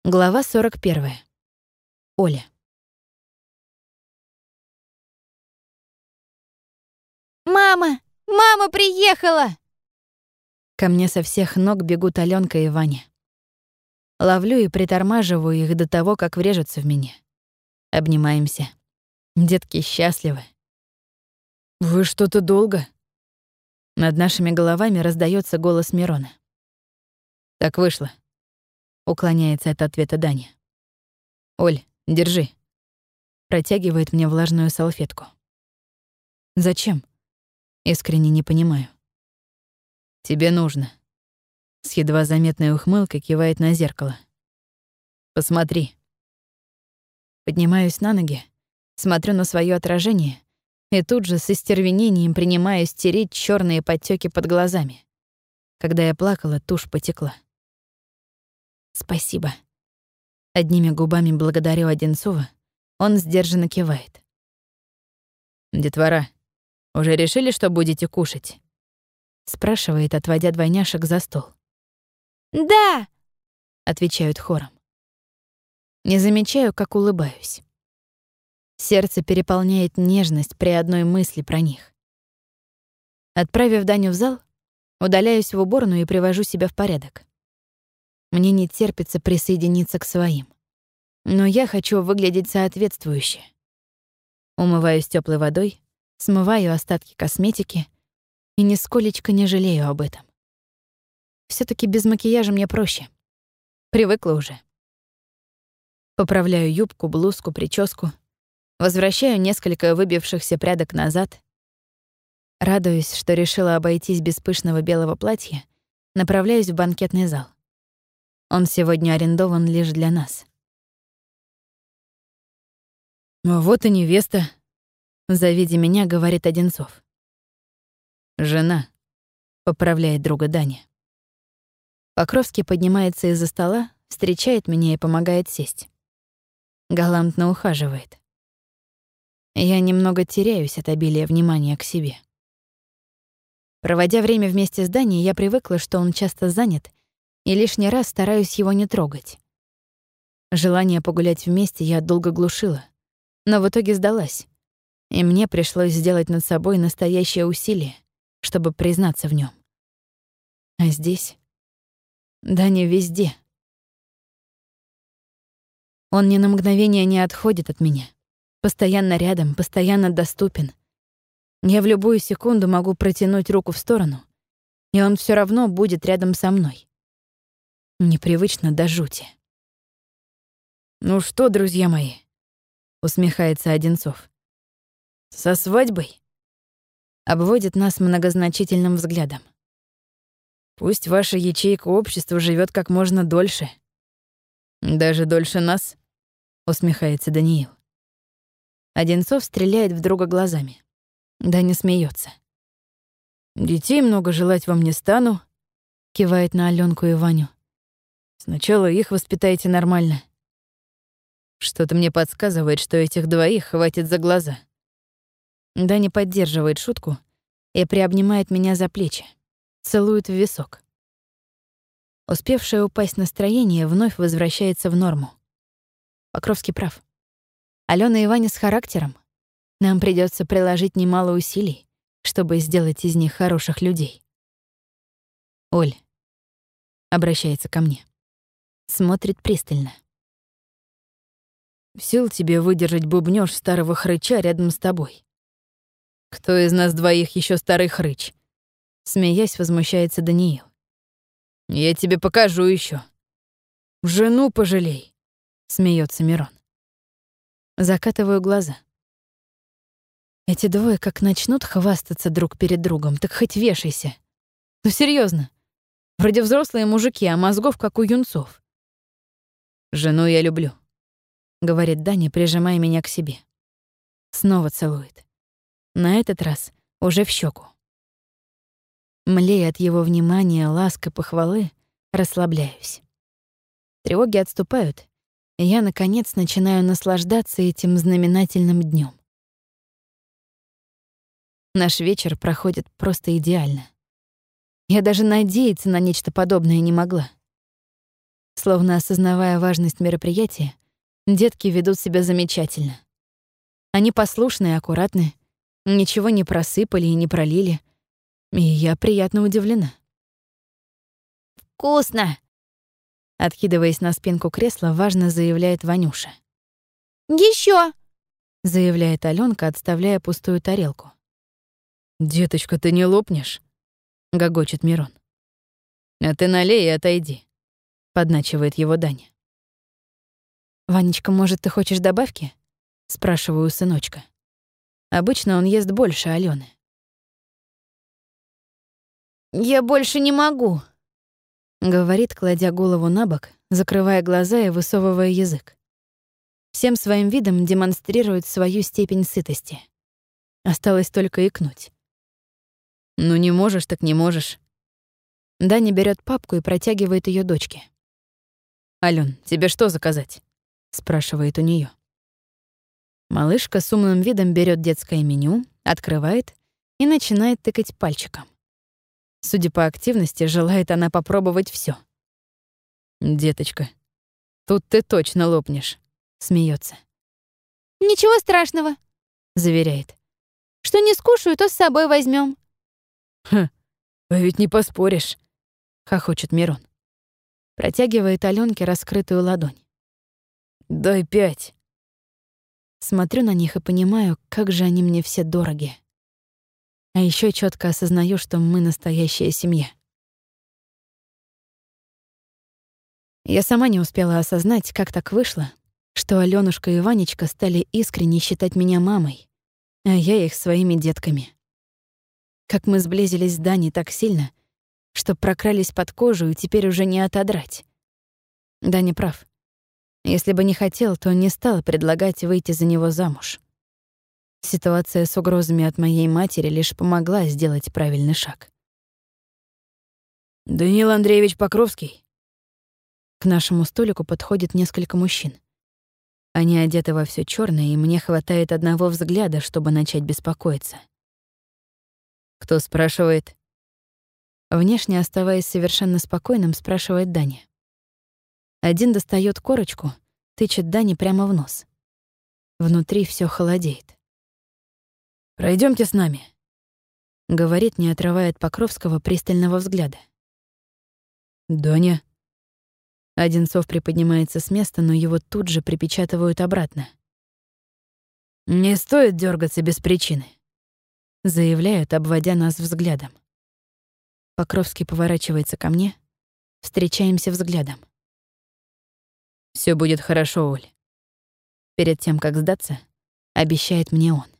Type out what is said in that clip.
Глава 41. Оля. «Мама! Мама приехала!» Ко мне со всех ног бегут Алёнка и Ваня. Ловлю и притормаживаю их до того, как врежутся в меня. Обнимаемся. Детки счастливы. «Вы что-то долго?» Над нашими головами раздаётся голос Мирона. «Так вышло», — уклоняется от ответа Даня. «Оль, держи». Протягивает мне влажную салфетку. «Зачем?» Искренне не понимаю. «Тебе нужно». С едва заметной ухмылкой кивает на зеркало. «Посмотри». Поднимаюсь на ноги, смотрю на своё отражение и тут же с остервенением принимаюсь тереть чёрные подтёки под глазами. Когда я плакала, тушь потекла. «Спасибо». Одними губами благодарю Одинцова, он сдержанно кивает. «Детвора, уже решили, что будете кушать?» Спрашивает, отводя двойняшек за стол. «Да!» — отвечают хором. Не замечаю, как улыбаюсь. Сердце переполняет нежность при одной мысли про них. Отправив Даню в зал, удаляюсь в уборную и привожу себя в порядок. Мне не терпится присоединиться к своим. Но я хочу выглядеть соответствующе. Умываюсь тёплой водой, смываю остатки косметики и нисколечко не жалею об этом. Всё-таки без макияжа мне проще. Привыкла уже. Поправляю юбку, блузку, прическу, возвращаю несколько выбившихся прядок назад. Радуюсь, что решила обойтись без пышного белого платья, направляюсь в банкетный зал. Он сегодня арендован лишь для нас. «Ну вот и невеста», — завидя меня, говорит Одинцов. «Жена», — поправляет друга Даня. Покровский поднимается из-за стола, встречает меня и помогает сесть. Галантно ухаживает. Я немного теряюсь от обилия внимания к себе. Проводя время вместе с Даней, я привыкла, что он часто занят, и лишний раз стараюсь его не трогать. Желание погулять вместе я долго глушила, но в итоге сдалась, и мне пришлось сделать над собой настоящее усилие, чтобы признаться в нём. А здесь Даня везде. Он ни на мгновение не отходит от меня. Постоянно рядом, постоянно доступен. Я в любую секунду могу протянуть руку в сторону, и он всё равно будет рядом со мной. Непривычно до жути. «Ну что, друзья мои?» — усмехается Одинцов. «Со свадьбой?» Обводит нас многозначительным взглядом. «Пусть ваша ячейка общества живёт как можно дольше». «Даже дольше нас?» — усмехается Даниил. Одинцов стреляет в друга глазами. Даня смеётся. «Детей много желать вам не стану», — кивает на Алёнку и Ваню. «Сначала их воспитайте нормально». Что-то мне подсказывает, что этих двоих хватит за глаза. Даня поддерживает шутку и приобнимает меня за плечи, целует в висок. Успевшее упасть настроение вновь возвращается в норму. Покровский прав. Алёна и Ваня с характером. Нам придётся приложить немало усилий, чтобы сделать из них хороших людей. «Оль», — обращается ко мне, смотрит пристально. «Сил тебе выдержать бубнёж старого хрыча рядом с тобой?» «Кто из нас двоих ещё старый хрыч?» Смеясь, возмущается Даниил. «Я тебе покажу ещё». «Жену пожалей», — смеётся Мирон. Закатываю глаза. Эти двое как начнут хвастаться друг перед другом, так хоть вешайся. Ну серьёзно. Вроде взрослые мужики, а мозгов как у юнцов. «Жену я люблю», — говорит Даня, прижимая меня к себе. Снова целует. На этот раз уже в щеку. Млея от его внимания, ласк и похвалы, расслабляюсь. Тревоги отступают, и я, наконец, начинаю наслаждаться этим знаменательным днём. Наш вечер проходит просто идеально. Я даже надеяться на нечто подобное не могла. Словно осознавая важность мероприятия, детки ведут себя замечательно. Они послушны и аккуратны, ничего не просыпали и не пролили, и я приятно удивлена. Вкусно! Откидываясь на спинку кресла, важно заявляет Ванюша. Еще! Заявляет Алёнка, отставляя пустую тарелку. «Деточка, ты не лопнешь?» — гогочет Мирон. «А ты налей и отойди», — подначивает его Даня. «Ванечка, может, ты хочешь добавки?» — спрашиваю у сыночка. Обычно он ест больше Алёны. Я больше не могу. Говорит, кладя голову на бок, закрывая глаза и высовывая язык. Всем своим видом демонстрирует свою степень сытости. Осталось только икнуть. «Ну не можешь, так не можешь». Даня берет папку и протягивает ее дочке. «Алён, тебе что заказать?» — спрашивает у нее. Малышка с умным видом берет детское меню, открывает и начинает тыкать пальчиком. Судя по активности, желает она попробовать все. «Деточка, тут ты точно лопнешь», — смеется. Ничего страшного, Заверяет. что не скушаю, то с собой возьмем. «Ха, а ведь не поспоришь», — хохочет Мирон. Протягивает Алёнке раскрытую ладонь. «Дай 5». Смотрю на них и понимаю, как же они мне все дороги. А еще четко осознаю, что мы настоящая семья. Я сама не успела осознать, как так вышло, что Алёнушка и Ванечка стали искренне считать меня мамой, а я их своими детками. Как мы сблизились с Даней так сильно, что прокрались под кожу и теперь уже не отодрать. Даня прав. Если бы не хотел, то не стал предлагать выйти за него замуж. Ситуация с угрозами от моей матери лишь помогла сделать правильный шаг. «Даниил Андреевич Покровский». К нашему столику подходит несколько мужчин. Они одеты во всё чёрное, и мне хватает одного взгляда, чтобы начать беспокоиться. «Кто спрашивает?» Внешне оставаясь совершенно спокойным, спрашивает Даня. Один достаёт корочку, тычет Дане прямо в нос. Внутри всё холодеет. «Пройдёмте с нами», — говорит, не отрывая от Покровского пристального взгляда. «Даня». Одинцов приподнимается с места, но его тут же припечатывают обратно. «Не стоит дёргаться без причины», — заявляют, обводя нас взглядом. Покровский поворачивается ко мне, встречаемся взглядом. «Всё будет хорошо, Оль». Перед тем, как сдаться, обещает мне он.